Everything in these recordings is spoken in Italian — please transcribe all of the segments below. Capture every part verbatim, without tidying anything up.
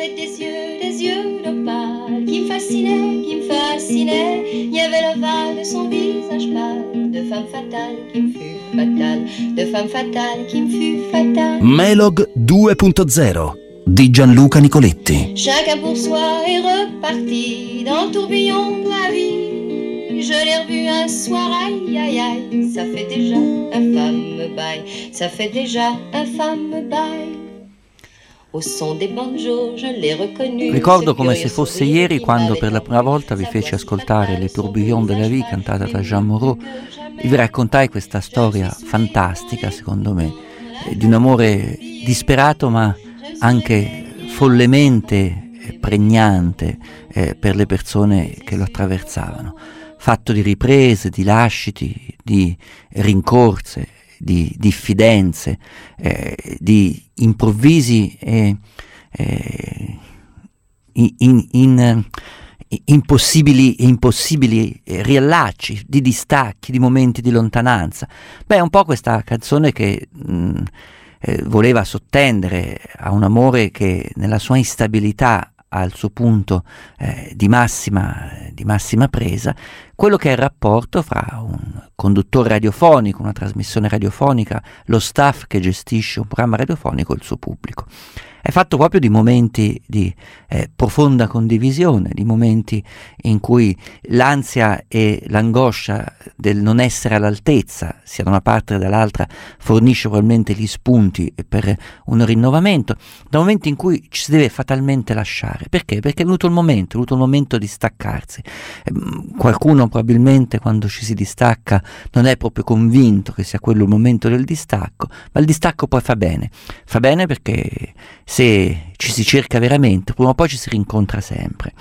avait des yeux, des yeux d'opale qui me fascinaient, qui me fascinaient. Il y avait l'ovale de son visage pâle, de femme fatale qui me fut fatale, de femme fatale qui me fut fatale. Melog due punto zero di Gianluca Nicoletti. Chacun pour soi est reparti dans le tourbillon de la vie. Je l'ai revu un soir, aïe aïe aïe, ça fait déjà un fameux bail, ça fait déjà un fameux bail. Au son des banjos je l'ai reconnu. Ricordo come se fosse ieri quando per la prima volta vi feci ascoltare Le Tourbillon de la Vie cantata da Jean Moreau e vi raccontai questa storia fantastica, secondo me, di un amore disperato ma anche follemente pregnante eh, per le persone che lo attraversavano, fatto di riprese, di lasciti, di rincorse, di diffidenze, eh, di improvvisi e eh, in, in, in, impossibili, impossibili riallacci, di distacchi, di momenti di lontananza. Beh, è un po' questa canzone che mh, eh, voleva sottendere a un amore che nella sua instabilità al suo punto eh, di massima, di massima presa, quello che è il rapporto fra un conduttore radiofonico, una trasmissione radiofonica, lo staff che gestisce un programma radiofonico e il suo pubblico. È fatto proprio di momenti di eh, profonda condivisione, di momenti in cui l'ansia e l'angoscia del non essere all'altezza, sia da una parte che dall'altra, fornisce probabilmente gli spunti per un rinnovamento, da momenti in cui ci si deve fatalmente lasciare. Perché? Perché è venuto il momento, è venuto il momento di staccarsi. Eh, qualcuno probabilmente quando ci si distacca non è proprio convinto che sia quello il momento del distacco, ma il distacco poi fa bene. Fa bene perché se ci si cerca veramente, prima o poi ci si rincontra sempre.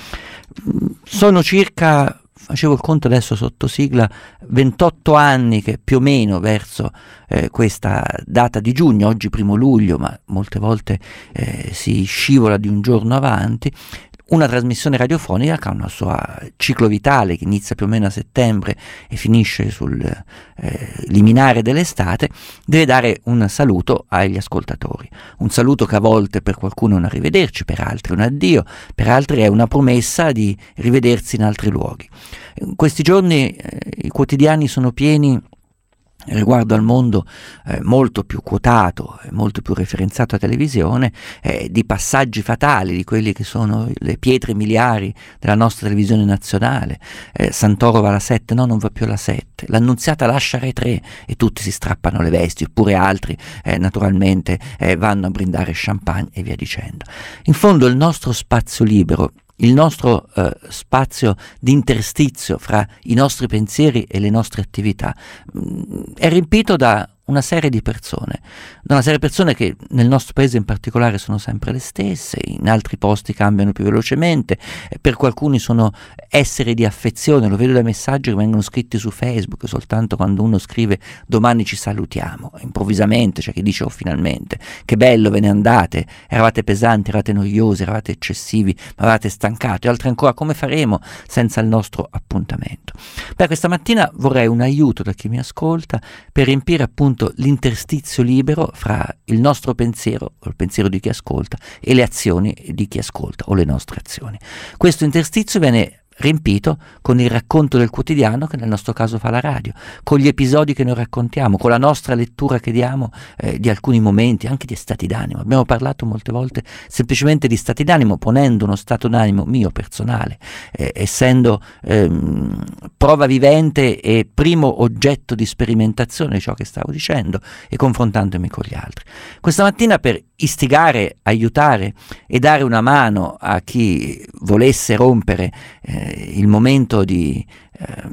Sono circa, facevo il conto adesso sotto sigla, ventotto anni che più o meno verso eh, questa data di giugno, oggi primo luglio, ma molte volte eh, si scivola di un giorno avanti, una trasmissione radiofonica che ha un suo ciclo vitale che inizia più o meno a settembre e finisce sul eh, liminare dell'estate, deve dare un saluto agli ascoltatori. Un saluto che a volte per qualcuno è un arrivederci, per altri è un addio, per altri è una promessa di rivedersi in altri luoghi. In questi giorni eh, i quotidiani sono pieni, riguardo al mondo eh, molto più quotato, molto più referenziato a televisione, eh, di passaggi fatali, di quelli che sono le pietre miliari della nostra televisione nazionale. eh, Santoro va alla sette, no, non va più alla sette, l'Annunziata lascia Rai tre e tutti si strappano le vesti, oppure altri eh, naturalmente eh, vanno a brindare champagne e via dicendo. In fondo il nostro spazio libero, il nostro eh, spazio di interstizio fra i nostri pensieri e le nostre attività mh, è riempito da una serie di persone, da una serie di persone che nel nostro paese in particolare sono sempre le stesse, in altri posti cambiano più velocemente, per qualcuno sono esseri di affezione, lo vedo dai messaggi che vengono scritti su Facebook, soltanto quando uno scrive domani ci salutiamo, improvvisamente c'è chi dice oh finalmente, che bello ve ne andate, eravate pesanti, eravate noiosi, eravate eccessivi, ma eravate stancati, altri ancora come faremo senza il nostro appuntamento. Beh, questa mattina vorrei un aiuto da chi mi ascolta per riempire appunto l'interstizio libero fra il nostro pensiero, o il pensiero di chi ascolta, e le azioni di chi ascolta, o le nostre azioni. Questo interstizio viene riempito con il racconto del quotidiano che nel nostro caso fa la radio, con gli episodi che noi raccontiamo, con la nostra lettura che diamo eh, di alcuni momenti, anche di stati d'animo. Abbiamo parlato molte volte semplicemente di stati d'animo, ponendo uno stato d'animo mio personale, eh, essendo ehm, prova vivente e primo oggetto di sperimentazione di ciò che stavo dicendo e confrontandomi con gli altri. Questa mattina, per istigare, aiutare e dare una mano a chi volesse rompere eh, il momento di eh,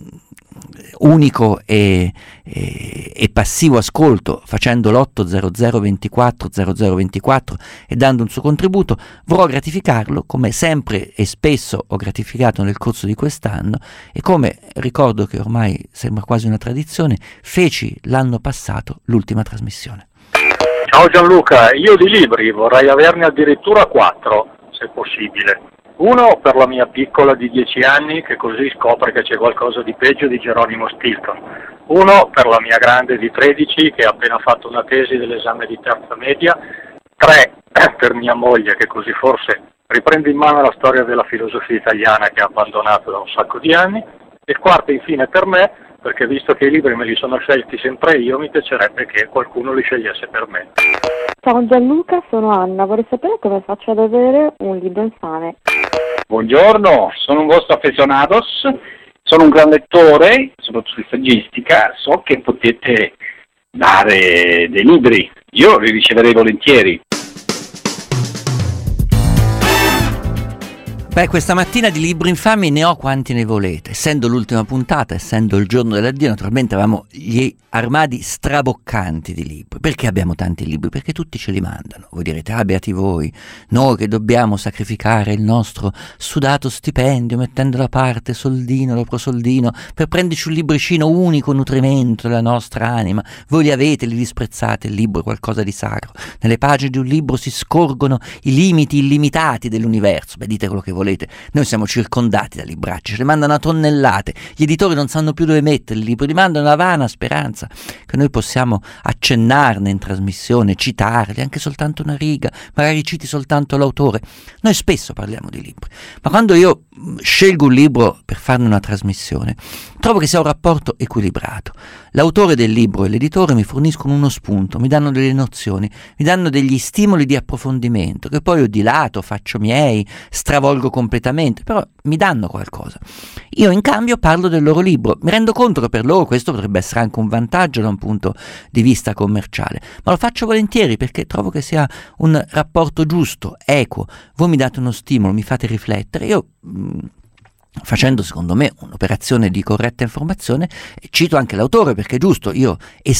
unico e, e, e passivo ascolto, facendo l'otto zero zero ventiquattro zero zero ventiquattro e dando un suo contributo, vorrò gratificarlo come sempre e spesso ho gratificato nel corso di quest'anno, e come ricordo che ormai sembra quasi una tradizione, feci l'anno passato l'ultima trasmissione. Ciao Gianluca, io di libri vorrei averne addirittura quattro, se possibile. Uno per la mia piccola di dieci anni che così scopre che c'è qualcosa di peggio di Geronimo Stilton. Uno per la mia grande di tredici che ha appena fatto una tesi dell'esame di terza media. Tre per mia moglie che così forse riprendo in mano la storia della filosofia italiana che ha abbandonato da un sacco di anni. E il quarto, infine, per me, perché visto che i libri me li sono scelti sempre io, mi piacerebbe che qualcuno li scegliesse per me. Ciao Gianluca, sono Anna, vorrei sapere come faccio ad avere un libro infame. Buongiorno, sono un vostro affezionados, sono un gran lettore, soprattutto di saggistica, so che potete dare dei libri, io li riceverei volentieri. Beh, questa mattina di libri infami ne ho quanti ne volete. Essendo l'ultima puntata, essendo il giorno dell'addio, naturalmente avevamo gli armadi straboccanti di libri. Perché abbiamo tanti libri? Perché tutti ce li mandano. Voi direte, ah, beati voi, noi che dobbiamo sacrificare il nostro sudato stipendio mettendo da parte soldino dopo soldino per prenderci un libricino unico nutrimento della nostra anima. Voi li avete, li disprezzate, il libro è qualcosa di sacro. Nelle pagine di un libro si scorgono i limiti illimitati dell'universo. Beh, dite quello che volete. Noi siamo circondati da libracci, ce ne mandano a tonnellate, gli editori non sanno più dove mettere il libro, li mandano una vana speranza che noi possiamo accennarne in trasmissione, citarli, anche soltanto una riga, magari citi soltanto l'autore. Noi spesso parliamo di libri, ma quando io scelgo un libro per farne una trasmissione, trovo che sia un rapporto equilibrato. L'autore del libro e l'editore mi forniscono uno spunto, mi danno delle nozioni, mi danno degli stimoli di approfondimento, che poi io dilato, faccio miei, stravolgo completamente, però mi danno qualcosa. Io in cambio parlo del loro libro, mi rendo conto che per loro questo potrebbe essere anche un vantaggio da un punto di vista commerciale, ma lo faccio volentieri perché trovo che sia un rapporto giusto, equo. Voi mi date uno stimolo, mi fate riflettere, io mh, facendo secondo me un'operazione di corretta informazione cito anche l'autore, perché è giusto, io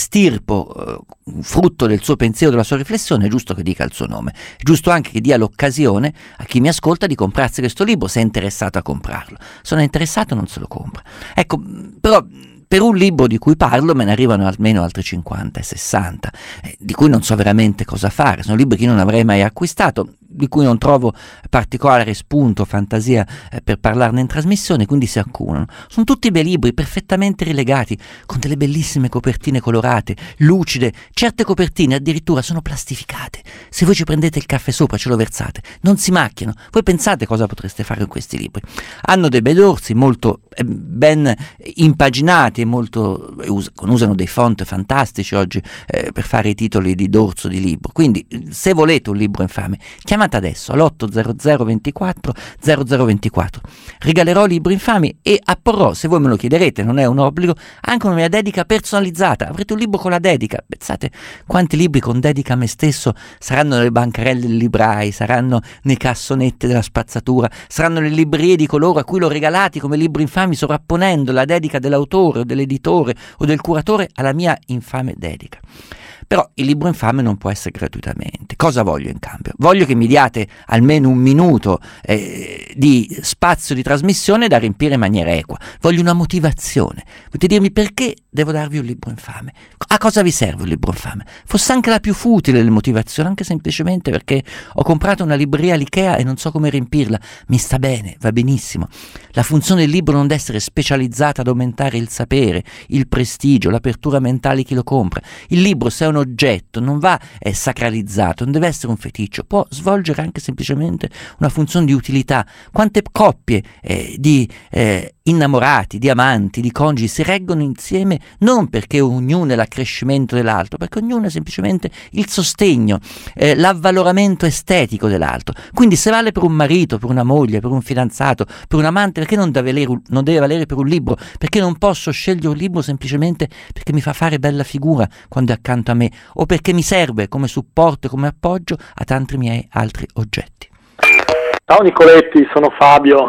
estirpo eh, frutto del suo pensiero, della sua riflessione, è giusto che dica il suo nome, è giusto anche che dia l'occasione a chi mi ascolta di comprarsi questo libro se è interessato a comprarlo. Se non è interessato non se lo compra. Ecco, però per un libro di cui parlo me ne arrivano almeno altri cinquanta e sessanta, eh, di cui non so veramente cosa fare. Sono libri che io non avrei mai acquistato, di cui non trovo particolare spunto, fantasia eh, per parlarne in trasmissione, quindi si accumulano. Sono tutti bei libri, perfettamente rilegati, con delle bellissime copertine colorate, lucide. Certe copertine addirittura sono plastificate. Se voi ci prendete il caffè sopra, ce lo versate, non si macchiano. Voi pensate cosa potreste fare con questi libri. Hanno dei bei dorsi molto eh, ben impaginati e molto eh, us- usano dei font fantastici oggi eh, per fare i titoli di dorso di libro. Quindi se volete un libro infame, chiamate adesso all'otto zero zero ventiquattro zero zero ventiquattro. Regalerò libri infami e apporrò, se voi me lo chiederete, non è un obbligo, anche una mia dedica personalizzata. Avrete un libro con la dedica. Pensate quanti libri con dedica a me stesso saranno nelle bancarelle dei librai, saranno nei cassonetti della spazzatura, saranno nelle librerie di coloro a cui l'ho regalati come libri infami, sovrapponendo la dedica dell'autore o dell'editore o del curatore alla mia infame dedica. Però il libro infame non può essere gratuitamente. Cosa voglio in cambio? Voglio che mi diate almeno un minuto eh, di spazio di trasmissione da riempire in maniera equa. Voglio una motivazione. Potete dirmi perché devo darvi un libro infame? A cosa vi serve un libro infame? Fosse anche la più futile delle motivazioni, anche semplicemente perché ho comprato una libreria all'Ikea e non so come riempirla. Mi sta bene, va benissimo. La funzione del libro non deve essere specializzata ad aumentare il sapere, il prestigio, l'apertura mentale di chi lo compra. Il libro, se è un oggetto, non va è sacralizzato, non deve essere un feticcio, può svolgere anche semplicemente una funzione di utilità. Quante coppie eh, di eh, innamorati, di amanti, di coniugi si reggono insieme non perché ognuno è l'accrescimento dell'altro, perché ognuno è semplicemente il sostegno, eh, l'avvaloramento estetico dell'altro. Quindi se vale per un marito, per una moglie, per un fidanzato, per un amante, perché non deve valere, non deve valere per un libro? Perché non posso scegliere un libro semplicemente perché mi fa fare bella figura quando è accanto a me, o perché mi serve come supporto e come appoggio a tanti miei altri oggetti. Ciao Nicoletti, sono Fabio.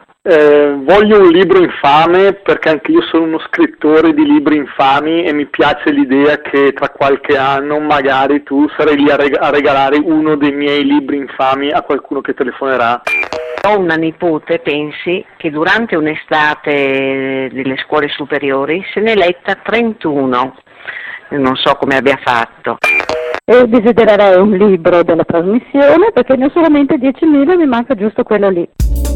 Eh, voglio un libro infame perché anche io sono uno scrittore di libri infami e mi piace l'idea che tra qualche anno magari tu sarai lì a, reg- a regalare uno dei miei libri infami a qualcuno che telefonerà. Ho una nipote, pensi, che durante un'estate delle scuole superiori se ne è letta trentuno. Non so come abbia fatto. E desidererei un libro della trasmissione perché ne ho solamente diecimila e mi manca giusto quello lì.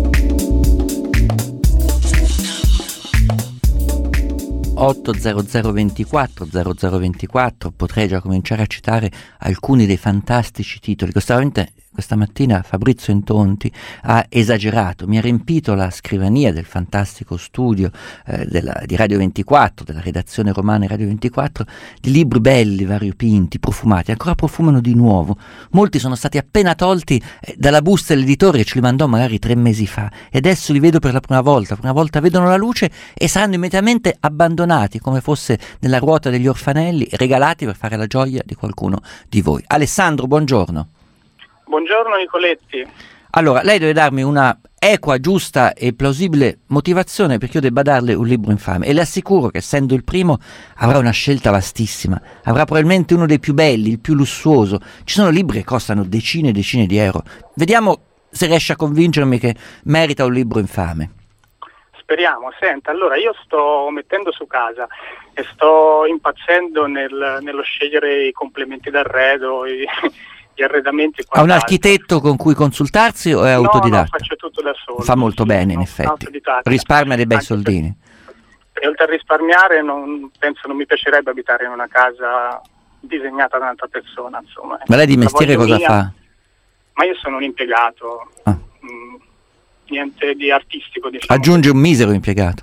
otto zero zero ventiquattro zero zero ventiquattro, potrei già cominciare a citare alcuni dei fantastici titoli. Questa, questa mattina Fabrizio Intonti ha esagerato, mi ha riempito la scrivania del fantastico studio eh, della, di Radio ventiquattro, della redazione romana Radio ventiquattro, di libri belli, variopinti, profumati, ancora profumano di nuovo. Molti sono stati appena tolti eh, dalla busta dell'editore, ce li mandò magari tre mesi fa, e adesso li vedo per la prima volta, per una volta vedono la luce e saranno immediatamente abbandonati come fosse nella ruota degli orfanelli, regalati per fare la gioia di qualcuno di voi. Alessandro, buongiorno. Buongiorno Nicoletti. Allora, lei deve darmi una equa, giusta e plausibile motivazione perché io debba darle un libro infame, e le assicuro che, essendo il primo, avrà una scelta vastissima, avrà probabilmente uno dei più belli, il più lussuoso. Ci sono libri che costano decine e decine di euro. Vediamo se riesce a convincermi che merita un libro infame. Speriamo. Senta, allora io sto mettendo su casa e sto impazzendo nel, nello scegliere i complementi d'arredo, i, gli arredamenti. Ha un architetto con cui consultarsi o è no, autodidatta? No, faccio tutto da solo. Fa molto sì, bene, in no, effetti. Risparmia dei bei Anche soldini. Per, e oltre a risparmiare, non, penso non mi piacerebbe abitare in una casa disegnata da un'altra persona, insomma. Ma lei di mestiere cosa mia, fa? Ma io sono un impiegato. Ah. Mh, niente di artistico, diciamo. Aggiunge un misero impiegato?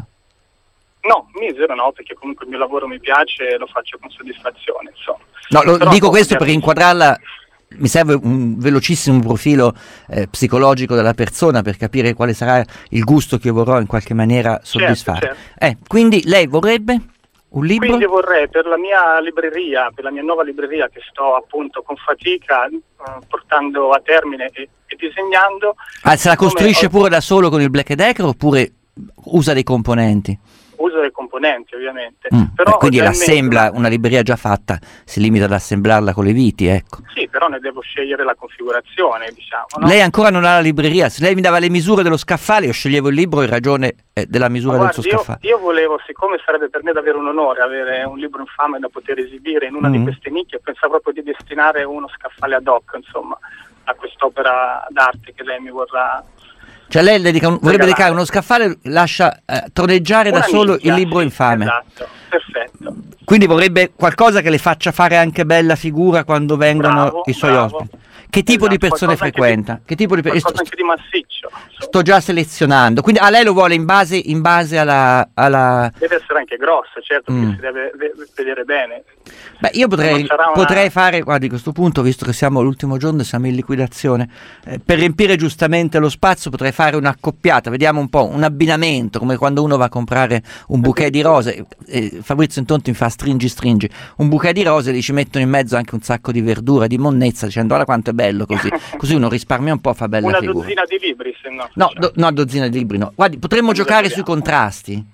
No, misero no, perché comunque il mio lavoro mi piace e lo faccio con soddisfazione, insomma. No, lo Però dico questo per inquadrarla, mi serve un velocissimo profilo eh, psicologico della persona per capire quale sarà il gusto che io vorrò in qualche maniera soddisfare. Certo, certo. Eh, quindi lei vorrebbe un libro? Quindi vorrei per la mia libreria, per la mia nuova libreria che sto appunto con fatica eh, portando a termine e, e disegnando. Ah, se la costruisce ho... pure da solo con il Black Decker oppure usa dei componenti? Uso dei componenti ovviamente. Mm, però quindi l'assembla, una... una libreria già fatta, si limita ad assemblarla con le viti, ecco. Sì, però ne devo scegliere la configurazione, diciamo. No? Lei ancora non ha la libreria, se lei mi dava le misure dello scaffale io sceglievo il libro in ragione eh, della misura Ma del guardi, suo scaffale. Io, io volevo, siccome sarebbe per me davvero un onore avere un libro infame da poter esibire in una mm. di queste nicchie, pensavo proprio di destinare uno scaffale ad hoc, insomma, a quest'opera d'arte che lei mi vorrà... Cioè lei dedica un, vorrebbe dedicare uno scaffale, lascia eh, troneggiare da solo nicchia, il libro sì, infame. Esatto, perfetto. Quindi vorrebbe qualcosa che le faccia fare anche bella figura quando vengono bravo, i suoi bravo. ospiti. Che tipo esatto, di persone frequenta? Di, che tipo di qualcosa sto, anche di massiccio. Sto già selezionando. Quindi a lei lo vuole in base, in base alla, alla... Deve essere anche grosso, certo, mm. perché si deve vedere bene. Beh, io potrei, una... potrei fare, guardi, a questo punto, visto che siamo all'ultimo giorno e siamo in liquidazione, eh, per riempire giustamente lo spazio potrei fare un'accoppiata, vediamo un po', un abbinamento, come quando uno va a comprare un bouquet di rose, eh, Fabrizio Intonti mi fa stringi stringi, un bouquet di rose, gli ci mettono in mezzo anche un sacco di verdura, di monnezza, dicendo guarda quanto è bello così, così uno risparmia un po', fa bella una figura. Una dozzina di libri, se no. No, do, no, dozzina di libri no. Guardi, potremmo non giocare sui contrasti.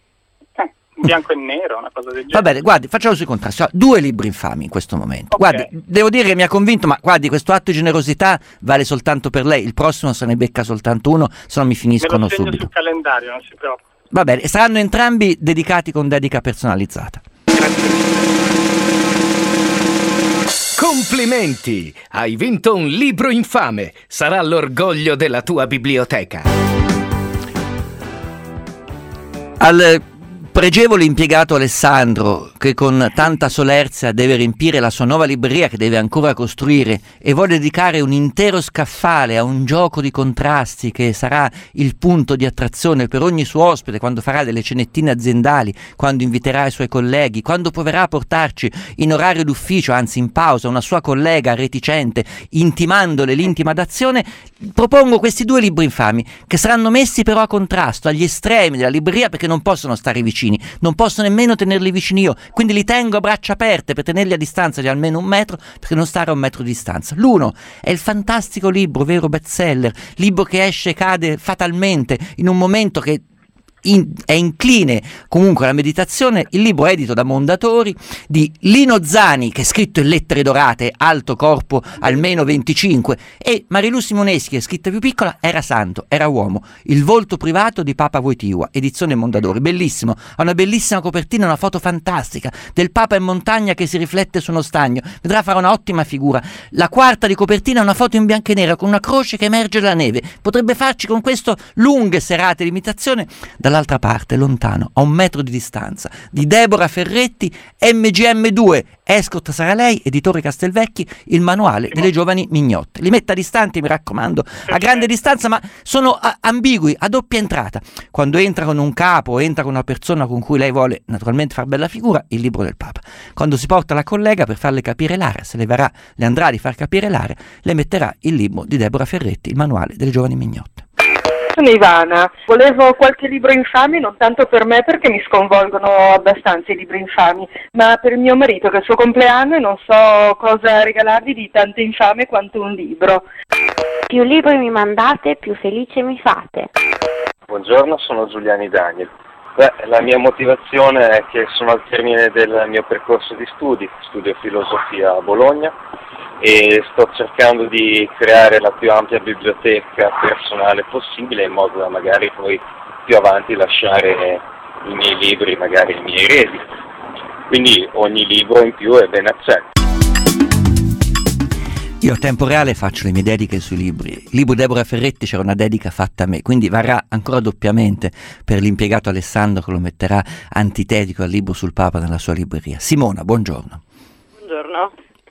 Bianco e nero, una cosa del genere. Va bene, guardi, facciamo sui contrasti. Ho due libri infami in questo momento. Okay. Guardi, devo dire che mi ha convinto, ma guardi, questo atto di generosità vale soltanto per lei. Il prossimo se ne becca soltanto uno, se no mi finiscono Me lo segno subito. sul calendario, non si preoccupi. Va bene, e saranno entrambi dedicati con dedica personalizzata. Complimenti! Hai vinto un libro infame. Sarà l'orgoglio della tua biblioteca. Al pregevole impiegato Alessandro, che con tanta solerzia deve riempire la sua nuova libreria che deve ancora costruire e vuole dedicare un intero scaffale a un gioco di contrasti che sarà il punto di attrazione per ogni suo ospite quando farà delle cenettine aziendali, quando inviterà i suoi colleghi, quando proverà a portarci in orario d'ufficio, anzi in pausa, una sua collega reticente, intimandole l'intima d'azione. Propongo questi due libri infami che saranno messi però a contrasto, agli estremi della libreria, perché non possono stare vicini, non posso nemmeno tenerli vicini io, quindi li tengo a braccia aperte per tenerli a distanza di almeno un metro, perché non stare a un metro di distanza. L'uno è il fantastico libro, vero bestseller, libro che esce e cade fatalmente in un momento che In, è incline comunque alla meditazione, il libro edito da Mondadori di Lino Zani, che è scritto in lettere dorate, alto, corpo almeno venticinque, e Marilu Simoneschi, che è scritta più piccola, Era santo, era uomo, il volto privato di Papa Wojtyła, edizione Mondadori. Bellissimo, ha una bellissima copertina, una foto fantastica del Papa in montagna che si riflette su uno stagno, vedrà fare un'ottima figura. La quarta di copertina è una foto in bianco e nero con una croce che emerge dalla neve, potrebbe farci con questo lunghe serate di imitazione. Dalla dall'altra parte, lontano, a un metro di distanza, di Deborah Ferretti, M G M due, Escort sarà lei, editore Castelvecchi, il manuale delle giovani mignotte. Li metta distanti, mi raccomando, a grande distanza, ma sono a- ambigui, a doppia entrata. Quando entra con un capo o entra con una persona con cui lei vuole naturalmente far bella figura, il libro del Papa. Quando si porta la collega per farle capire l'area, se le, varrà, le andrà di far capire l'area, le metterà il libro di Deborah Ferretti, il manuale delle giovani mignotte. Sono Ivana, volevo qualche libro infami, non tanto per me perché mi sconvolgono abbastanza i libri infami, ma per mio marito che è il suo compleanno e non so cosa regalargli di tanto infame quanto un libro. Più libri mi mandate, più felice mi fate. Buongiorno, sono Giuliani Daniel. Beh, la mia motivazione è che sono al termine del mio percorso di studi, studio filosofia a Bologna e sto cercando di creare la più ampia biblioteca personale possibile in modo da magari poi più avanti lasciare i miei libri magari ai miei eredi. Quindi ogni libro in più è ben accetto. Io a tempo reale faccio le mie dediche sui libri. Il libro Deborah Ferretti c'era una dedica fatta a me, quindi varrà ancora doppiamente per l'impiegato Alessandro che lo metterà antitetico al libro sul Papa nella sua libreria. Simona, buongiorno. Buongiorno.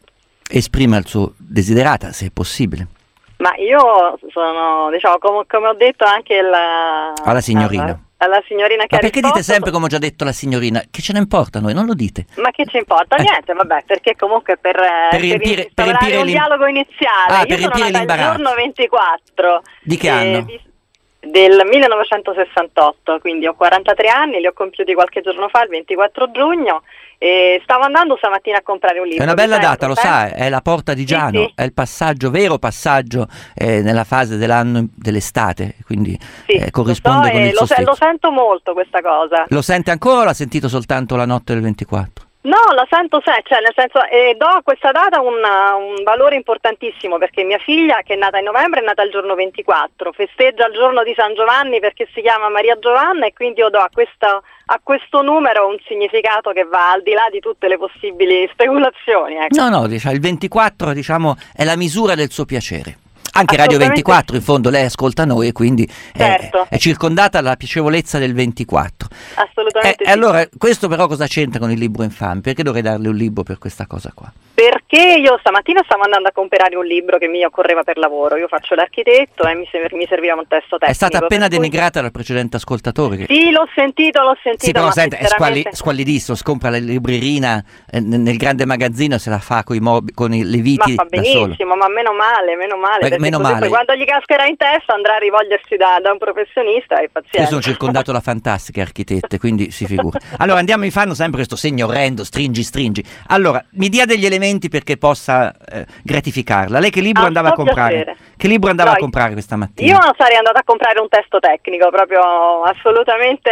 Esprima il suo desiderata, se è possibile. Ma io sono, diciamo, come, come ho detto anche la, alla signorina. Alla, alla signorina che Ma ha perché risposto, dite sempre, come ho già detto, la signorina? Che ce ne importa a noi? Non lo dite. Ma che ci importa? Eh. Niente, vabbè, perché comunque per, Per riempire- per, per riempire un l'im- dialogo iniziale. Ah, io per sono riempire nata il l'imbarazzo. giorno ventiquattro. Di che eh, anno? di- Del millenovecentosessantotto, quindi ho quarantatré anni, li ho compiuti qualche giorno fa, il ventiquattro giugno, e stavo andando stamattina a comprare un libro. È una bella Mi data, lo serve? sa, è la porta di Giano, sì. è il passaggio, vero passaggio eh, nella fase dell'anno dell'estate, quindi Sì, eh, corrisponde lo so, con e il lo, se- solstizio. lo sento molto questa cosa. Lo sente ancora o l'ha sentito soltanto la notte del ventiquattro? No, la sento, se- cioè nel senso, eh, do a questa data un, un valore importantissimo perché mia figlia, che è nata in novembre, è nata il giorno ventiquattro, festeggia il giorno di San Giovanni perché si chiama Maria Giovanna, e quindi io do a, questa, a questo numero un significato che va al di là di tutte le possibili speculazioni. Ecco. No, no, diciamo, il ventiquattro diciamo, è la misura del suo piacere. Anche Radio Assolutamente ventiquattro, in fondo lei ascolta noi e quindi è, Certo. è circondata dalla piacevolezza del ventiquattro. Assolutamente E sì. allora, questo però cosa c'entra con il libro infame? Perché dovrei darle un libro per questa cosa qua? Perché io stamattina stavo andando a comprare un libro che mi occorreva per lavoro, io faccio l'architetto e mi, ser- mi serviva un testo tecnico. È stata appena per cui- denigrata dal precedente ascoltatore. Che... Sì, l'ho sentito, l'ho sentito. Sì, però ma senta, è squalli- sinceramente- squallidissimo, scompra la librerina eh, n- nel grande magazzino, se la fa coi mob- con i- le viti Ma fa da solo. benissimo, ma meno male, meno male, Beh, perché meno così male. poi quando gli cascherà in testa andrà a rivolgersi da, da un professionista e Io pazienza. sono circondato da fantastiche architette, quindi si figura. Allora andiamo, mi fanno sempre questo segno orrendo, stringi, stringi. Allora, mi dia degli elementi perché possa eh, gratificarla. Lei che libro Ah, andava a so comprare? piacere. Che libro andava No, a comprare questa mattina? Io sarei andata a comprare un testo tecnico, proprio assolutamente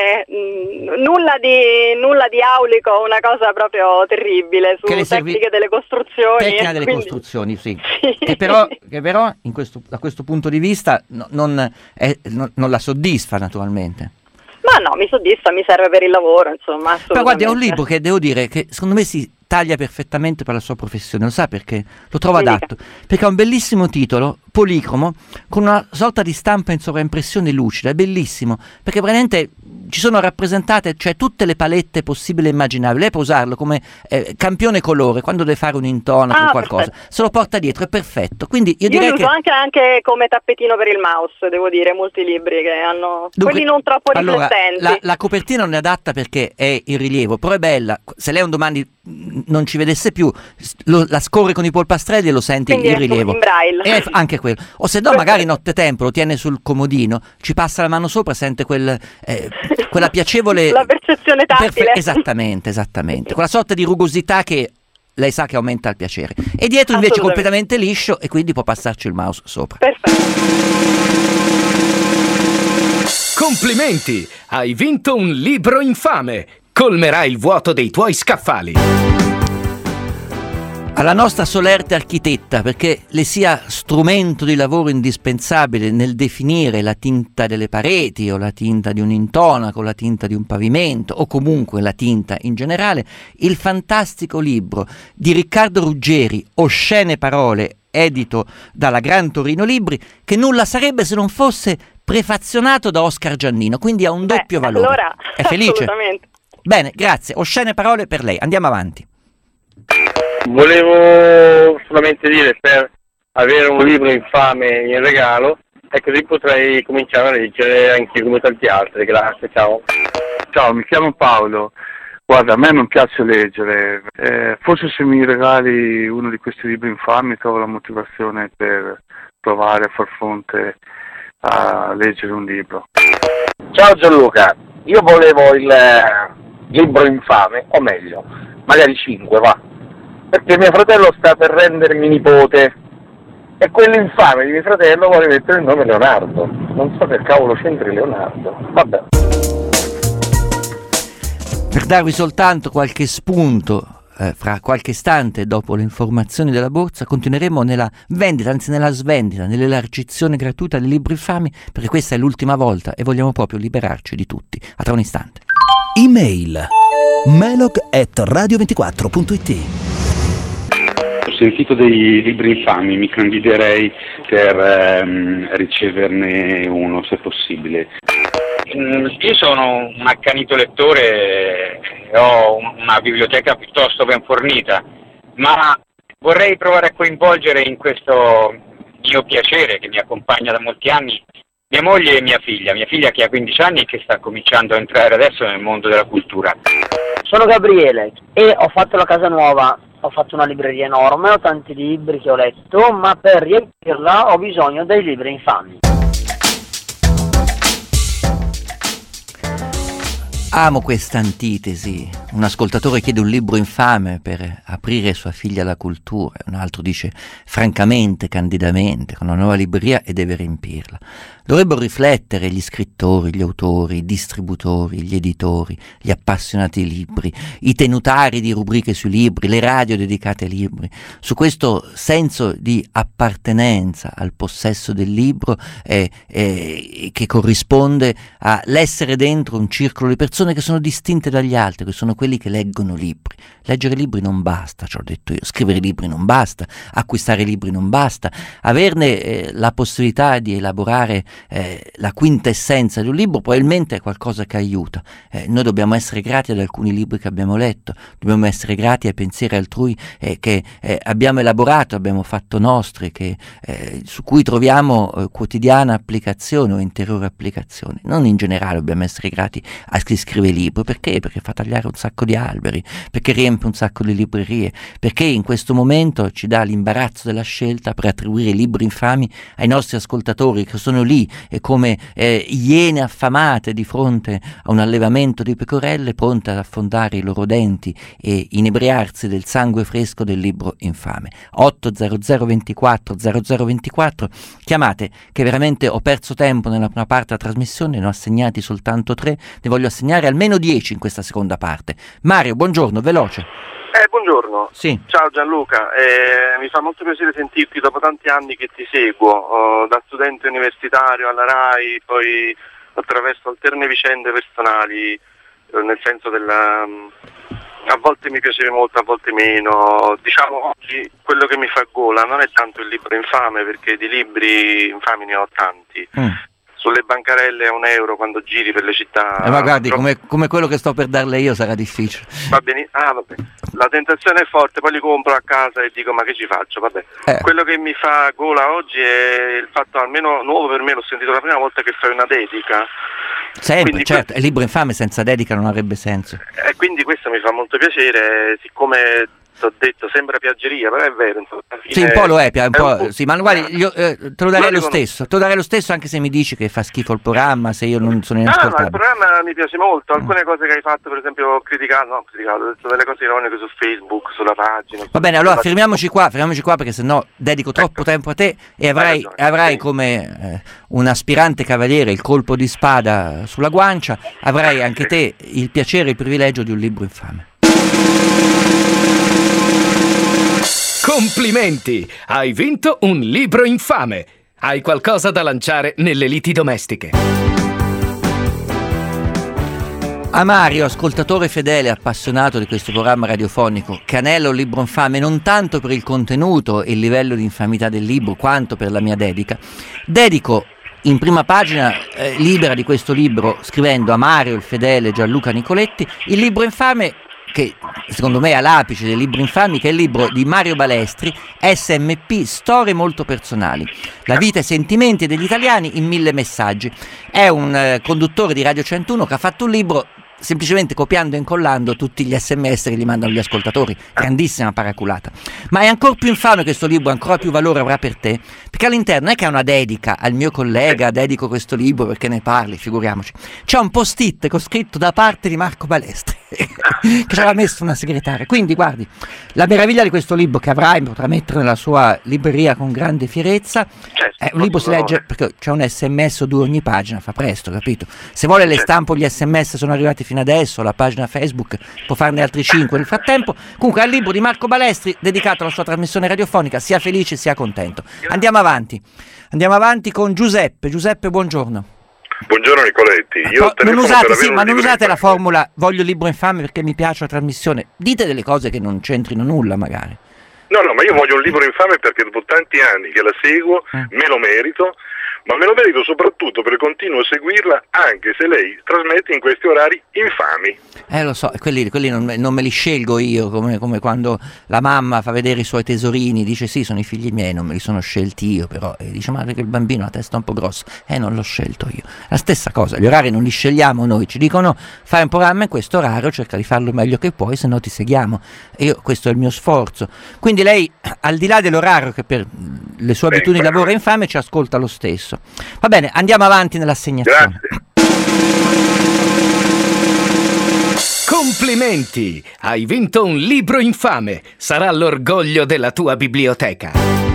mh, nulla di nulla di aulico, una cosa proprio terribile su Che le servi- tecniche delle costruzioni. Tecnica e delle quindi- costruzioni, sì. Che però, che però in questo, da questo punto di vista no- non, è- non- non la soddisfa naturalmente. Ma no, mi soddisfa, mi serve per il lavoro, insomma. Però guardi, è un assolutamente. libro che devo dire che secondo me si taglia perfettamente per la sua professione, lo sa perché? Lo trovo Mi dica. adatto, perché ha un bellissimo titolo, policromo, con una sorta di stampa in sovraimpressione lucida, è bellissimo, perché praticamente ci sono rappresentate, cioè, tutte le palette possibili e immaginabili. Lei può usarlo come eh, campione colore quando deve fare un intonaco Ah, o qualcosa, perfetto. se lo porta dietro, è perfetto. Quindi io Io direi li che uso anche, anche come tappetino per il mouse, devo dire, molti libri che hanno Dunque, quelli non troppo allora, riflettenti. la, la copertina non è adatta perché è in rilievo, però è bella. Se lei un domani mh, non ci vedesse più, s- lo- la scorre con i polpastrelli e lo senti Quindi in è rilievo. in braille. E f- anche quello. O se no, magari nottetempo lo tiene sul comodino, ci passa la mano sopra, sente quel, eh, quella piacevole... La percezione tattile. Perfe- esattamente, esattamente. Quella sorta di rugosità che lei sa che aumenta il piacere. E dietro invece Assolutamente. completamente liscio e quindi può passarci il mouse sopra. Complimenti! Hai vinto un libro infame! Colmerai il vuoto dei tuoi scaffali! Alla nostra solerte architetta, perché le sia strumento di lavoro indispensabile nel definire la tinta delle pareti o la tinta di un intonaco, la tinta di un pavimento o comunque la tinta in generale, il fantastico libro di Riccardo Ruggeri, Oscene parole edito dalla Gran Torino Libri, che nulla sarebbe se non fosse prefazionato da Oscar Giannino, quindi ha un doppio Beh, valore. Allora, È felice? Assolutamente. Bene, grazie. Oscene parole per lei. Andiamo avanti. Volevo solamente dire, per avere un libro infame in regalo, e così potrei cominciare a leggere anche come tanti altri. Grazie, ciao. Ciao, mi chiamo Paolo. Guarda, a me non piace leggere, eh, forse se mi regali uno di questi libri infami trovo la motivazione per provare a far fronte a leggere un libro. Ciao Gianluca, io volevo il eh, libro infame, o meglio, magari cinque, va, perché mio fratello sta per rendermi nipote e quello infame di mio fratello vuole mettere il nome Leonardo. Non so che cavolo c'entri Leonardo, vabbè. Per darvi soltanto qualche spunto, eh, fra qualche istante dopo le informazioni della borsa, continueremo nella vendita, anzi nella svendita, nell'elargizione gratuita dei libri infami, perché questa è l'ultima volta e vogliamo proprio liberarci di tutti. A tra un istante. Email melog at radio ventiquattro punto it. Ho sentito dei libri infami, mi candiderei per ehm, riceverne uno se possibile. Io sono un accanito lettore e ho una biblioteca piuttosto ben fornita, ma vorrei provare a coinvolgere in questo mio piacere che mi accompagna da molti anni mia moglie e mia figlia, mia figlia che ha quindici anni e che sta cominciando a entrare adesso nel mondo della cultura. Sono Gabriele e ho fatto la casa nuova, ho fatto una libreria enorme, ho tanti libri che ho letto, ma per riempirla ho bisogno dei libri infami. Amo questa antitesi. Un ascoltatore chiede un libro infame per aprire sua figlia alla cultura, un altro dice francamente, candidamente, con una nuova libreria e deve riempirla. Dovrebbero riflettere gli scrittori, gli autori, i distributori, gli editori, gli appassionati di libri, i tenutari di rubriche sui libri, le radio dedicate ai libri, su questo senso di appartenenza al possesso del libro eh, eh, che corrisponde all'essere dentro un circolo di persone che sono distinte dagli altri, che sono quelli che leggono libri. Leggere libri non basta, ci ho detto io, scrivere libri non basta, acquistare libri non basta, averne eh, la possibilità di elaborare eh, la quintessenza di un libro probabilmente è qualcosa che aiuta. Eh, noi dobbiamo essere grati ad alcuni libri che abbiamo letto, dobbiamo essere grati ai pensieri altrui eh, che eh, abbiamo elaborato, abbiamo fatto nostri, che, eh, su cui troviamo eh, quotidiana applicazione o interiore applicazione. Non in generale dobbiamo essere grati a chi scrive libri, perché? Perché fa tagliare un sacco di alberi, perché riempie un sacco di librerie, perché in questo momento ci dà l'imbarazzo della scelta per attribuire libri infami ai nostri ascoltatori che sono lì e come eh, iene affamate di fronte a un allevamento di pecorelle pronte ad affondare i loro denti e inebriarsi del sangue fresco del libro infame. otto zero zero ventiquattro zero zero ventiquattro, chiamate, che veramente ho perso tempo nella prima parte della trasmissione, ne ho assegnati soltanto tre, ne voglio assegnare almeno dieci in questa seconda parte. Mario, buongiorno, veloce. Eh, buongiorno. Sì. Ciao Gianluca, eh, mi fa molto piacere sentirti dopo tanti anni che ti seguo, oh, da studente universitario alla RAI, poi attraverso alterne vicende personali, eh, nel senso della... a volte mi piace molto, a volte meno. Diciamo oggi quello che mi fa gola non è tanto il libro infame, perché di libri infami ne ho tanti. Mm. Sulle bancarelle a un euro quando giri per le città. Eh, ma guardi, Però... come, come quello che sto per darle io sarà difficile. Va bene, ah vabbè. La tentazione è forte, poi li compro a casa e dico ma che ci faccio, vabbè. Eh. Quello che mi fa gola oggi è il fatto, almeno nuovo per me, l'ho sentito la prima volta che fai una dedica. Sempre, quindi certo, que- il libro infame senza dedica non avrebbe senso. E quindi questo mi fa molto piacere, siccome ti ho detto sembra piaggeria, però è vero, insomma, alla fine sì, un po' lo è, un è po', un po', sì, ma guardi, io, eh, te lo darei lo, lo stesso, te lo darei lo stesso anche se mi dici che fa schifo il programma, se io non sono Ah, inascoltabile. no, il programma mi piace molto, alcune mm. cose che hai fatto, per esempio ho criticato, no, ho criticato, ho detto delle cose ironiche su Facebook, sulla pagina. Va bene, allora fermiamoci qua, fermiamoci qua perché sennò dedico troppo ecco. tempo a te e avrai, ragione, avrai sì. come eh, un aspirante cavaliere il colpo di spada sulla guancia, avrai anche te il piacere e il privilegio di un libro infame. Complimenti! Hai vinto un libro infame! Hai qualcosa da lanciare nelle liti domestiche. A Mario, ascoltatore fedele e appassionato di questo programma radiofonico, che anela un libro infame non tanto per il contenuto e il livello di infamità del libro, quanto per la mia dedica, dedico in prima pagina eh, libera di questo libro, scrivendo a Mario, il fedele Gianluca Nicoletti, il libro infame che secondo me è all'apice dei libri infami, che è il libro di Mario Balestri, S M P, Storie molto personali, la vita e i sentimenti degli italiani in mille messaggi. È un eh, conduttore di Radio centouno che ha fatto un libro semplicemente copiando e incollando tutti gli sms che gli mandano gli ascoltatori, grandissima paraculata. Ma è ancora più infame questo libro, ancora più valore avrà per te, perché all'interno non è che è una dedica al mio collega, dedico questo libro perché ne parli, figuriamoci, c'è un post-it con scritto da parte di Marco Balestri che ci aveva messo una segretaria. Quindi guardi, la meraviglia di questo libro, che avrai, potrà mettere nella sua libreria con grande fierezza, è un libro si legge perché c'è un sms o due ogni pagina, fa presto, capito? Se vuole le stampo, gli sms sono arrivati fino adesso, la pagina Facebook può farne altri cinque nel frattempo. Comunque è il libro di Marco Balestri dedicato alla sua trasmissione radiofonica, sia felice sia contento. Andiamo avanti, andiamo avanti con Giuseppe. Giuseppe, buongiorno. Buongiorno Nicoletti, io no, non usate, sì, ma non usate la formula voglio il libro infame perché mi piace la trasmissione, dite delle cose che non c'entrino nulla magari. No, no, ma io voglio un libro infame perché dopo tanti anni che la seguo, eh. me lo merito, ma me lo merito soprattutto perché continuo a seguirla anche se lei trasmette in questi orari infami. Eh lo so, quelli, quelli non, non me li scelgo io, come, come quando la mamma fa vedere i suoi tesorini, dice sì, sono i figli miei, non me li sono scelti io, però e dice ma che il bambino ha la testa un po' grossa, eh non l'ho scelto io. La stessa cosa, gli orari non li scegliamo noi, ci dicono fai un programma in questo orario, cerca di farlo meglio che puoi, se no ti seguiamo. E io, questo è il mio sforzo. Quindi lei, al di là dell'orario che per le sue abitudini di lavoro è infame, ci ascolta lo stesso. Va bene, andiamo avanti nell'assegnazione. Grazie. Complimenti! Hai vinto un libro infame! Sarà l'orgoglio della tua biblioteca.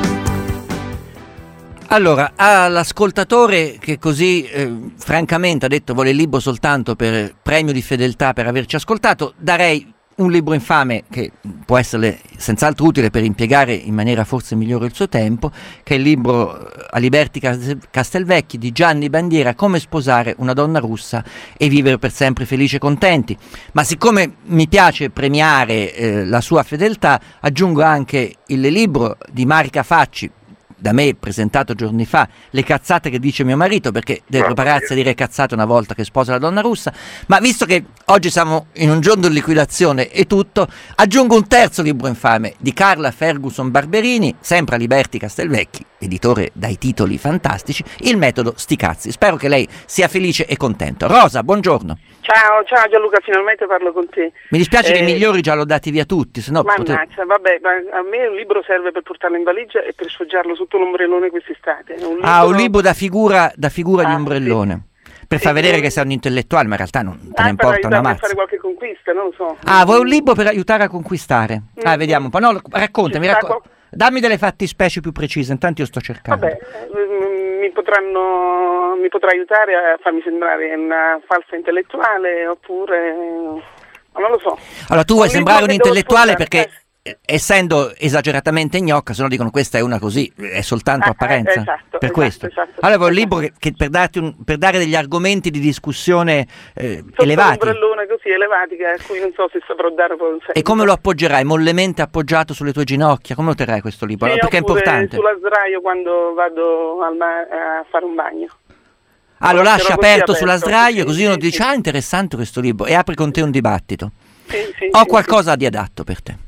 Allora, all'ascoltatore che così eh, francamente ha detto vuole il libro soltanto per premio di fedeltà per averci ascoltato, darei un libro infame che può essere senz'altro utile per impiegare in maniera forse migliore il suo tempo, che è il libro Aliberti Castelvecchi di Gianni Bandiera, Come sposare una donna russa e vivere per sempre felici e contenti. Ma siccome mi piace premiare eh, la sua fedeltà, aggiungo anche il libro di Marica Facci, da me presentato giorni fa, Le cazzate che dice mio marito, perché deve prepararsi a dire cazzate una volta che sposa la donna russa. Ma visto che oggi siamo in un giorno di liquidazione e tutto, aggiungo un terzo libro infame di Carla Ferguson Barberini, sempre a Aliberti Castelvecchi, editore dai titoli fantastici, Il metodo sti cazzi. Spero che lei sia felice e contento. Rosa, buongiorno. Ciao, ciao Gianluca, finalmente parlo con te. Mi dispiace eh, che i migliori già l'ho dati via tutti, se no mannaggia, potevo... vabbè, ma a me un libro serve per portarlo in valigia e per sfoggiarlo sotto l'ombrellone quest'estate. Un libro... Ah, un libro da figura, da figura ah, di ombrellone. Sì. Per sì, far vedere sì. che sei un intellettuale, ma in realtà non te ah, ne importa una mazza. Per fare qualche conquista, non lo so. Ah, vuoi un libro per aiutare a conquistare? Mm. Ah, vediamo un po'. No, raccontami, racco... qual... dammi delle fattispecie più precise, intanto io sto cercando. Vabbè, mi potranno, mi potrà aiutare a farmi sembrare una falsa intellettuale oppure non lo so. Allora tu vuoi un sembrare un intellettuale perché eh. essendo esageratamente gnocca, se no dicono questa è una così, è soltanto ah, apparenza. Eh, esatto, per esatto, questo. Esatto, allora vuoi un esatto. libro che, che per, darti un, per dare degli argomenti di discussione eh, Sotto elevati. un ombrellone così elevati che a cui non so se saprò dare poi un E come lo appoggerai? Mollemente appoggiato sulle tue ginocchia? Come lo terrai questo libro? Sì, allora, perché è importante. Sulla sdraio quando vado al ma- a fare un bagno. Ah, lo lasci aperto, aperto sulla sdraio, sì, così sì, uno sì. dice ah, interessante questo libro, e apri con te un dibattito. Sì, sì, Ho sì, qualcosa sì. di adatto per te.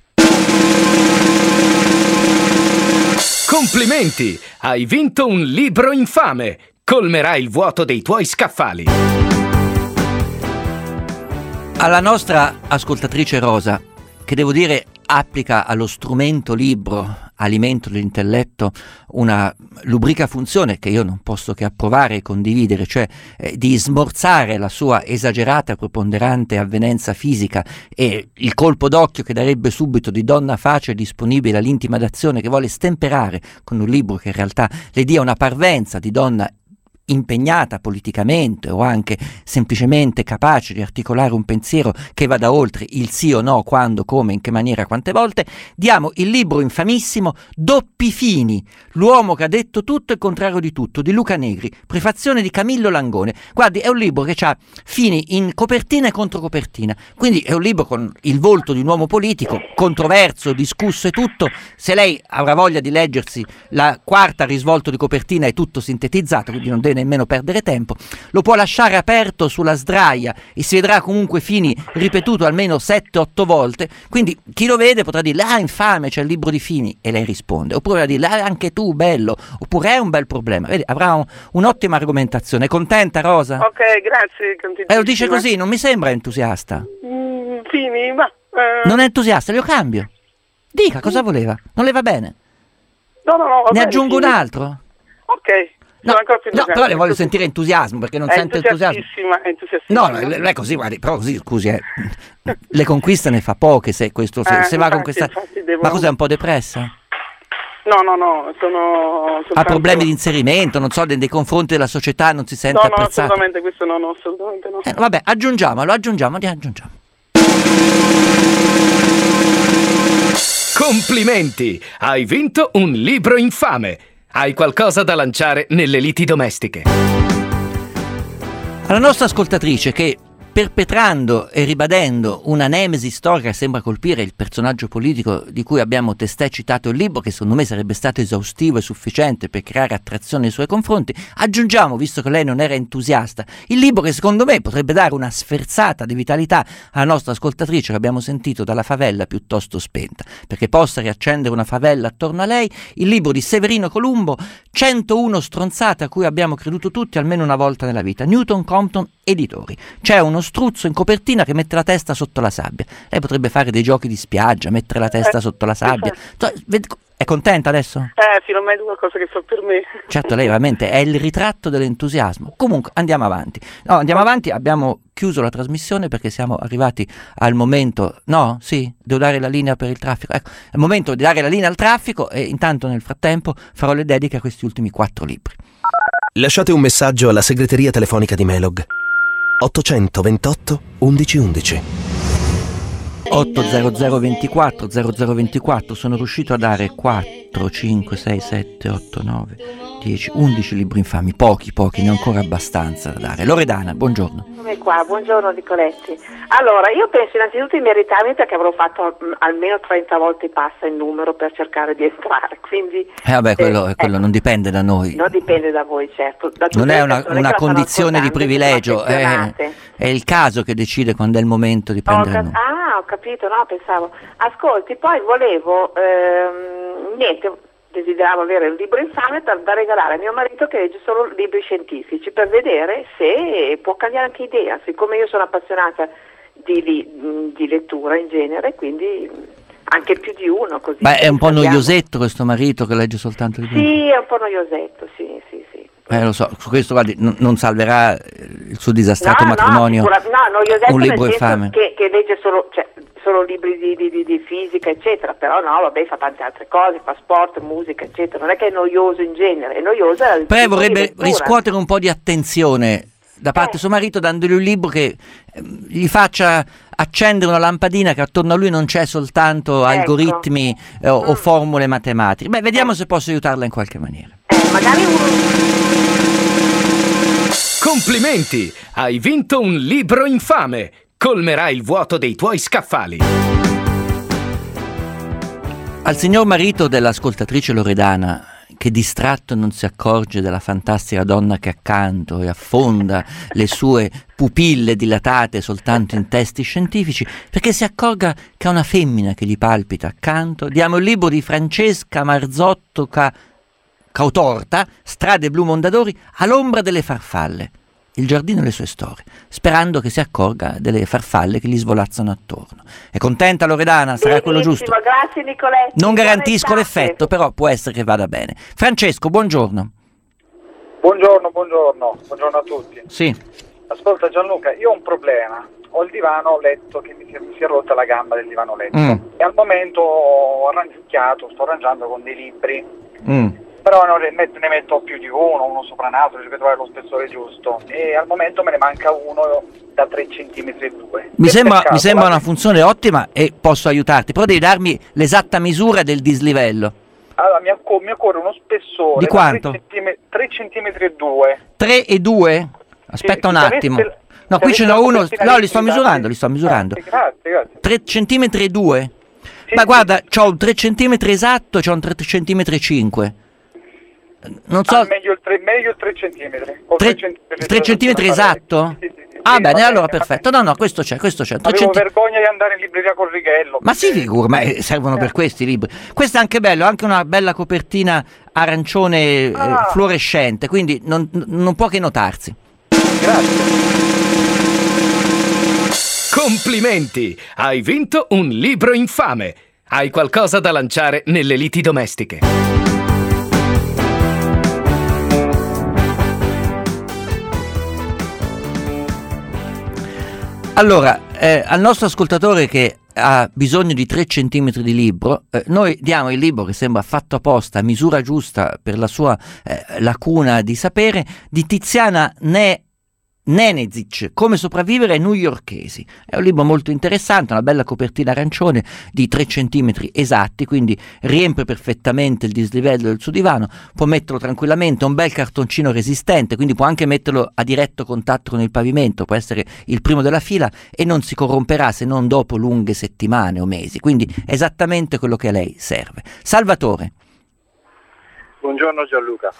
Complimenti! Hai vinto un libro infame! Colmerai il vuoto dei tuoi scaffali! Alla nostra ascoltatrice Rosa, che devo dire applica allo strumento libro, alimento dell'intelletto, una lubrica funzione che io non posso che approvare e condividere, cioè eh, di smorzare la sua esagerata, preponderante avvenenza fisica e il colpo d'occhio che darebbe subito di donna facile disponibile all'intima d'azione che vuole stemperare con un libro che in realtà le dia una parvenza di donna impegnata politicamente o anche semplicemente capace di articolare un pensiero che vada oltre il sì o no, quando, come, in che maniera, quante volte, diamo il libro infamissimo Doppi fini, l'uomo che ha detto tutto e il contrario di tutto, di Luca Negri, prefazione di Camillo Langone. Guardi, è un libro che ha fini in copertina e controcopertina, quindi è un libro con il volto di un uomo politico, controverso, discusso e tutto. Se lei avrà voglia di leggersi la quarta risvolto di copertina, è tutto sintetizzato, quindi non deve nemmeno perdere tempo, lo può lasciare aperto sulla sdraia e si vedrà comunque fini ripetuto almeno sette otto volte, quindi chi lo vede potrà dire ah infame c'è il libro di Fini, e lei risponde, oppure dire ah, anche tu bello, oppure è un bel problema. Vedi, avrà un, un'ottima argomentazione. È contenta Rosa? Ok, grazie. Eh, lo dice così, non mi sembra entusiasta. Mm, Fini, ma... Eh... Non è entusiasta, glielo cambio. Dica, cosa voleva? Non le va bene? No, no, no. Va ne bene, aggiungo Fini. un altro? Ok. No, più no, però le voglio sentire entusiasmo, perché non è sento entusiasmo. Entusiastissima, entusiastissima. No, no, è così, guardi, però così, scusi, eh, le conquiste ne fa poche se questo, se, Eh, se va infatti, con questa... infatti devo- Ma cos'è, un po' depressa? No, no, no, sono... Ha soltanto- problemi di inserimento, non so, nei, nei confronti della società non si sente No, no, apprezzato? assolutamente, questo no, no, assolutamente no. Eh, vabbè, aggiungiamolo, aggiungiamo, aggiungiamo. Complimenti! Hai vinto un libro infame! Hai qualcosa da lanciare nelle liti domestiche. Alla nostra ascoltatrice che, perpetrando e ribadendo una nemesi storica che sembra colpire il personaggio politico di cui abbiamo testé citato il libro, che secondo me sarebbe stato esaustivo e sufficiente per creare attrazione nei suoi confronti, aggiungiamo, visto che lei non era entusiasta, il libro che secondo me potrebbe dare una sferzata di vitalità alla nostra ascoltatrice che abbiamo sentito dalla favella piuttosto spenta, perché possa riaccendere una favella attorno a lei, il libro di Severino Columbo, centouno stronzate a cui abbiamo creduto tutti almeno una volta nella vita, Newton Compton Editori. C'è uno struzzo in copertina che mette la testa sotto la sabbia. Lei potrebbe fare dei giochi di spiaggia, mettere la testa Eh, sotto la sabbia. infatti. È contenta adesso? Eh, finalmente qualcosa che fa per me. Certo, lei veramente è il ritratto dell'entusiasmo. Comunque andiamo avanti. No, andiamo avanti, abbiamo chiuso la trasmissione perché siamo arrivati al momento. No? Sì? Devo dare la linea per il traffico. Ecco, è il momento di dare la linea al traffico e intanto nel frattempo farò le dediche a questi ultimi quattro libri. Lasciate un messaggio alla segreteria telefonica di Melog ottocentoventotto undici undici. otto zero zero ventiquattro zero zero ventiquattro, sono riuscito a dare quattro, cinque, sei, sette, otto, nove, dieci, undici libri infami, pochi, pochi, ne ho ancora abbastanza da dare. Loredana, buongiorno. Come qua, buongiorno Nicoletti. Allora, io penso innanzitutto di meritarmi perché avrò fatto mh, almeno trenta volte passa il numero per cercare di entrare, quindi... Eh vabbè, quello, eh, quello ecco, non dipende da noi. non dipende da voi, certo. Da tutte Non le è una, persone una che la stanno condizione di ascoltando, che privilegio, sono è, affezionate. è il caso che decide quando è il momento di Ho prendere cap- il nome. ah, ho capito, no, pensavo. Ascolti, poi volevo, ehm, niente, desideravo avere un libro infame per, da regalare a mio marito che legge solo libri scientifici, per vedere se può cambiare anche idea, siccome io sono appassionata di, li- di lettura in genere, quindi anche più di uno. Così Beh, è un po' capiamo. noiosetto questo marito che legge soltanto libri infami. Sì, è un po' noiosetto, sì, sì, sì. Eh, lo so, su questo guardi, n- non salverà eh, il suo disastrato No, matrimonio. no, sicura- no, noiosetto un libro nel senso infame. Che, che legge solo, cioè, solo libri di, di, di, di fisica, eccetera, però no, vabbè, fa tante altre cose, fa sport, musica, eccetera, non è che è noioso in genere, è noioso il Però tipo di vorrebbe lettura. riscuotere un po' di attenzione da parte di suo marito, dandogli un libro che eh, gli faccia accendere una lampadina, che attorno a lui non c'è soltanto algoritmi eh, o, o formule matematiche. Beh, vediamo se posso aiutarla in qualche maniera. Magari Complimenti! Hai vinto un libro infame! Colmerai il vuoto dei tuoi scaffali. Al signor marito dell'ascoltatrice Loredana, che distratto non si accorge della fantastica donna che accanto e affonda le sue pupille dilatate soltanto in testi scientifici, perché si accorga che ha una femmina che gli palpita accanto, diamo il libro di Francesca Marzotto Ca- Cautorta, Strade blu Mondadori, all'ombra delle farfalle, il giardino e le sue storie, sperando che si accorga delle farfalle che gli svolazzano attorno. È contenta Loredana? Sarà quello giusto? Grazie Nicoletti. Non garantisco Buona l'effetto, però può essere che vada bene. Francesco, buongiorno. Buongiorno, buongiorno, buongiorno a tutti. Sì. Ascolta Gianluca, io ho un problema. Ho il divano letto che mi si, mi si è rotta la gamba del divano letto Mm. e al momento ho arrangiato, sto arrangiando con dei libri. Mm. però non ne metto, ne metto più di uno, uno sopra un altro, cerco di trovare lo spessore giusto, e al momento me ne manca uno da tre centimetri e due. Mi Per sembra, caso, mi sembra la- una funzione ottima e posso aiutarti, però devi darmi l'esatta misura del dislivello. Allora, mi, occo- mi occorre uno spessore Di da quanto? tre centimetri e due. tre e due? Aspetta Sì, un se attimo. avesse- No, se qui ce avesse n'ho la uno, copertina no, li sto liquida, misurando, sì. li sto misurando. Eh, grazie, grazie. tre centimetri e due? Ma guarda, c'ho un tre centimetri esatto e c'ho un tre centimetri e cinque. Non so, Ah, meglio il tre, meglio il tre centimetri. O tre, tre centimetri, tre centimetri esatto? Ah, bene, allora perfetto. No, no, questo c'è, questo c'è. tre Avevo centi- vergogna di andare in libreria col righello. Ma si figura, ma eh, servono per questi libri. Questo è anche bello, anche una bella copertina arancione eh, Ah. fluorescente, quindi non, non può che notarsi. Complimenti! Hai vinto un libro infame! Hai qualcosa da lanciare nelle liti domestiche. Allora, eh, al nostro ascoltatore che ha bisogno di tre centimetri di libro, eh, noi diamo il libro che sembra fatto apposta, a misura giusta per la sua eh, lacuna di sapere, di Tiziana Ne... Nenezic, Come sopravvivere ai newyorkesi. È un libro molto interessante, una bella copertina arancione di tre centimetri esatti, quindi riempie perfettamente il dislivello del suo divano, può metterlo tranquillamente, è un bel cartoncino resistente, quindi può anche metterlo a diretto contatto con il pavimento, può essere il primo della fila e non si corromperà se non dopo lunghe settimane o mesi, quindi è esattamente quello che a lei serve. Salvatore. Buongiorno Gianluca,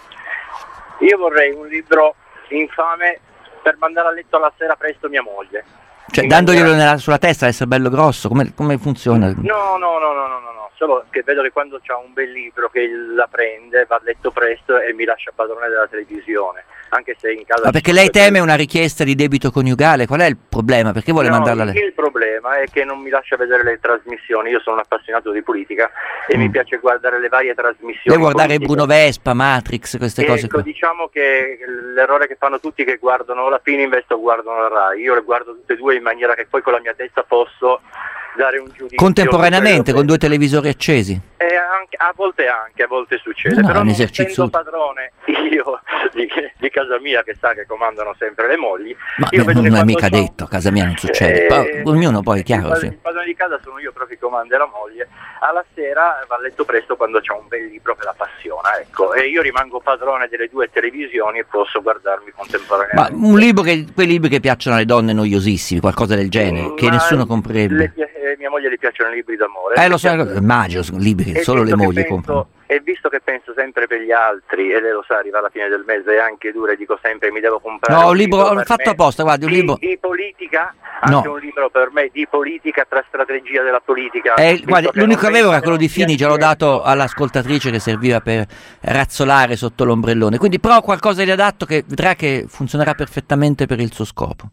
io vorrei un libro infame per mandare a letto la sera presto mia moglie. Cioè, In dandoglielo maniera- nella- sulla testa, essere bello grosso, come, come funziona? No, no, no, no, no, no, no, solo che vedo che quando c'ha un bel libro che la prende, va a letto presto e mi lascia padrone della televisione, anche se in casa... Ma perché lei teme una richiesta di debito coniugale? Qual è il problema? Perché vuole No, mandarla a lei? il problema è che non mi lascia vedere le trasmissioni, io sono un appassionato di politica e Mm. mi piace guardare le varie trasmissioni. Deve guardare politiche. Bruno Vespa, Matrix, queste cose Ecco, qua. diciamo che l'errore che fanno tutti che guardano la Fininvest o guardano la Rai, io le guardo tutte e due in maniera che poi con la mia testa posso dare un giudizio. Contemporaneamente, su con quello due televisori accesi. che- E anche, a volte anche, a volte succede, No, no, però è un non esercizio essendo padrone io di, di casa mia, che sa che comandano sempre le mogli, Ma io eh, vedo non che è quando mica c'ho- detto, a casa mia non succede. Eh, Poi, ognuno poi, è chiaro, il, sì. il padrone di casa sono io proprio che comanda la moglie, alla sera va a letto presto quando c'è un bel libro che la appassiona, ecco, e io rimango padrone delle due televisioni e posso guardarmi Ma contemporaneamente. un libro che, quei libri che piacciono alle donne noiosissimi, qualcosa del genere, che Ma nessuno le- comprerebbe. eh, mia moglie le piacciono i libri d'amore. Eh, lo Mi so, piace- immagino, sono libri che e solo le visto che mogli penso- comprano. E visto che penso sempre per gli altri, e lei lo sa, arriva alla fine del mese, è anche dura, e dico sempre mi devo comprare No, un un libro per fatto me apposta, guardi, un di, libro... di politica, No. anche un libro per me di politica, tra strategia della politica. Eh, visto guardi, che l'unico che non avevo era vengono quello di Fini, già l'ho dato all'ascoltatrice che serviva per razzolare sotto l'ombrellone. Quindi però qualcosa di adatto che vedrà che funzionerà perfettamente per il suo scopo.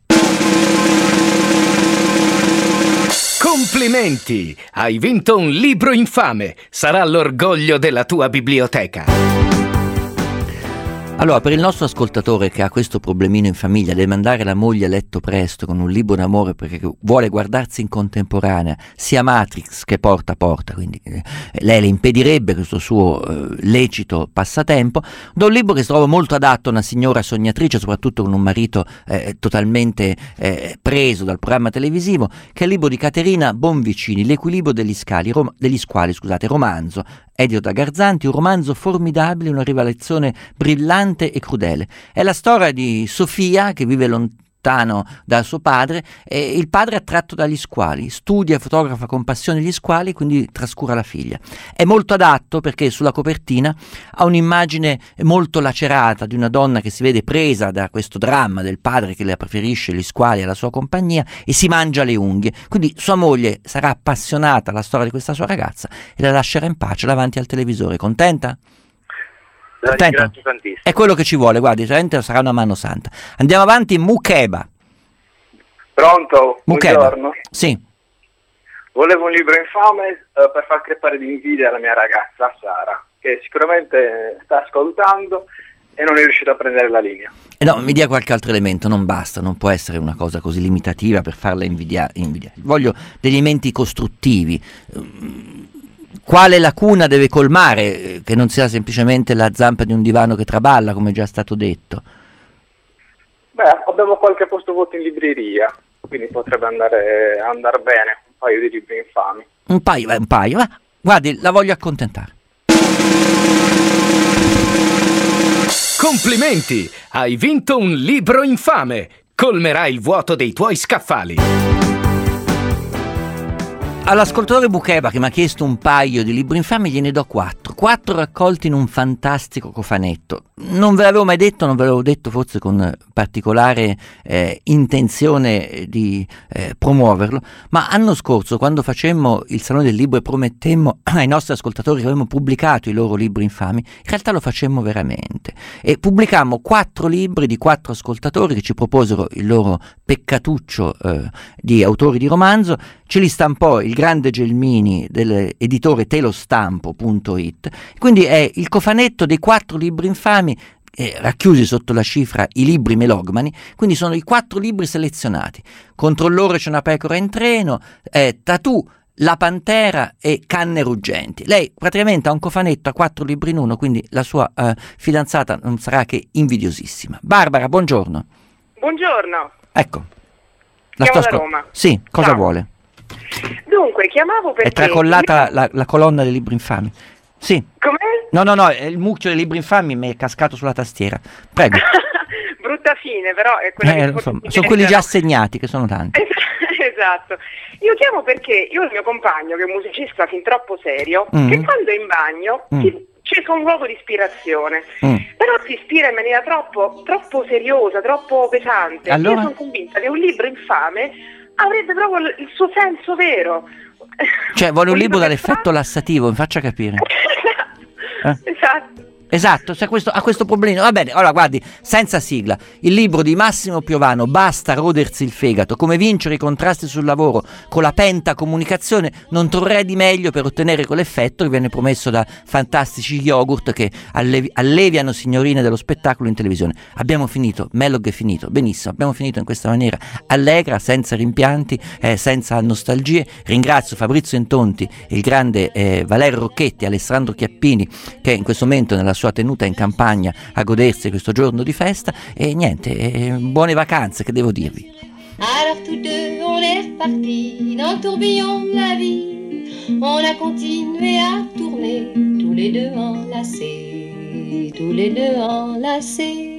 Complimenti! Hai vinto un libro infame! Sarà l'orgoglio della tua biblioteca. Allora, per il nostro ascoltatore che ha questo problemino in famiglia, deve mandare la moglie a letto presto con un libro d'amore perché vuole guardarsi in contemporanea sia Matrix che Porta a Porta, quindi eh, lei le impedirebbe questo suo eh, lecito passatempo, do un libro che trovo molto adatto a una signora sognatrice, soprattutto con un marito eh, totalmente eh, preso dal programma televisivo, che è il libro di Caterina Bonvicini, L'equilibrio degli, scali, rom- degli squali, scusate, romanzo, edito da Garzanti, un romanzo formidabile, una rivelazione brillante e crudele. È la storia di Sofia che vive lontano da suo padre e il padre è attratto dagli squali, studia e fotografa con passione gli squali, quindi trascura la figlia. È molto adatto perché sulla copertina ha un'immagine molto lacerata di una donna che si vede presa da questo dramma del padre che le preferisce gli squali alla sua compagnia e si mangia le unghie. Quindi sua moglie sarà appassionata alla storia di questa sua ragazza e la lascerà in pace davanti al televisore. Contenta? La Contenta? ringrazio tantissimo. È quello che ci vuole, guardi, veramente sarà una mano santa. Andiamo avanti, Mukeba. Pronto? Mukeba. Buongiorno. Sì. Volevo un libro infame eh, per far crepare di invidia la mia ragazza Sara, che sicuramente sta ascoltando e non è riuscita a prendere la linea. Eh no, mi dia qualche altro elemento, non basta, non può essere una cosa così limitativa per farla invidia- invidiare. Voglio degli elementi costruttivi. quale lacuna deve colmare, eh, che non sia semplicemente la zampa di un divano che traballa, come è già stato detto. Beh, abbiamo qualche posto vuoto in libreria, quindi potrebbe andare, andare bene, un paio di libri infami. Un paio, eh, un paio, ma guardi, la voglio accontentare. Complimenti! Hai vinto un libro infame! Colmerai il vuoto dei tuoi scaffali! All'ascoltatore Bucheba, che mi ha chiesto un paio di libri infami, gliene do quattro. Quattro raccolti in un fantastico cofanetto. Non ve l'avevo mai detto, non ve l'avevo detto forse con particolare eh, intenzione di eh, promuoverlo, ma l'anno scorso, quando facemmo il Salone del Libro e promettemmo ai nostri ascoltatori che avremmo pubblicato i loro libri infami, in realtà lo facemmo veramente. E pubblicammo quattro libri di quattro ascoltatori che ci proposero il loro peccatuccio eh, di autori di romanzo. Ce li stampò il grande Gelmini dell'editore telostampo punto it, quindi è il cofanetto dei quattro libri infami eh, racchiusi sotto la cifra i libri melogmani, quindi sono i quattro libri selezionati: Controllore c'è una pecora in treno, eh, Tatù, La Pantera e Canne ruggenti. Lei praticamente ha un cofanetto a quattro libri in uno, quindi la sua eh, fidanzata non sarà che invidiosissima. Barbara, buongiorno. Buongiorno. Ecco. La Chiamo sto da ascol- Roma. Sì, cosa Ciao. vuole? Dunque, chiamavo perché... È tracollata la, la colonna dei libri infami. Sì. Com'è? No, no, no, il mucchio dei libri infami mi è cascato sulla tastiera. Prego. Brutta fine, però è quella Eh, che... insomma, sono quelli già assegnati, che sono tanti. Esatto. Io chiamo perché io ho il mio compagno, che è un musicista fin troppo serio, Mm. che quando è in bagno Mm. si- cerca un luogo di ispirazione, Mm. però si ispira in maniera troppo, troppo seriosa, troppo pesante. Allora? Io sono convinta che un libro infame avrebbe proprio l- il suo senso vero. Cioè, vuole un libro che dall'effetto lassativo, mi faccia capire. Eh? Esatto. Esatto, cioè questo, ha questo problemino. Va bene, allora guardi, senza sigla, il libro di Massimo Piovano, Basta rodersi il fegato, come vincere i contrasti sul lavoro con la pentacomunicazione, non troverei di meglio per ottenere quell'effetto che viene promesso da fantastici yogurt che allevi- alleviano signorine dello spettacolo in televisione. Abbiamo finito, Mellog è finito, benissimo, abbiamo finito in questa maniera allegra, senza rimpianti, eh, senza nostalgie. Ringrazio Fabrizio Entonti, il grande eh, Valerio Rocchetti, Alessandro Chiappini, che in questo momento nella sua tenuta in campagna a godersi questo giorno di festa, e niente, eh, buone vacanze, che devo dirvi. Alors tous deux on est repartis dans le tourbillon de la vie. On a continué à tourner, tous les deux enlacés, tous les deux enlacés.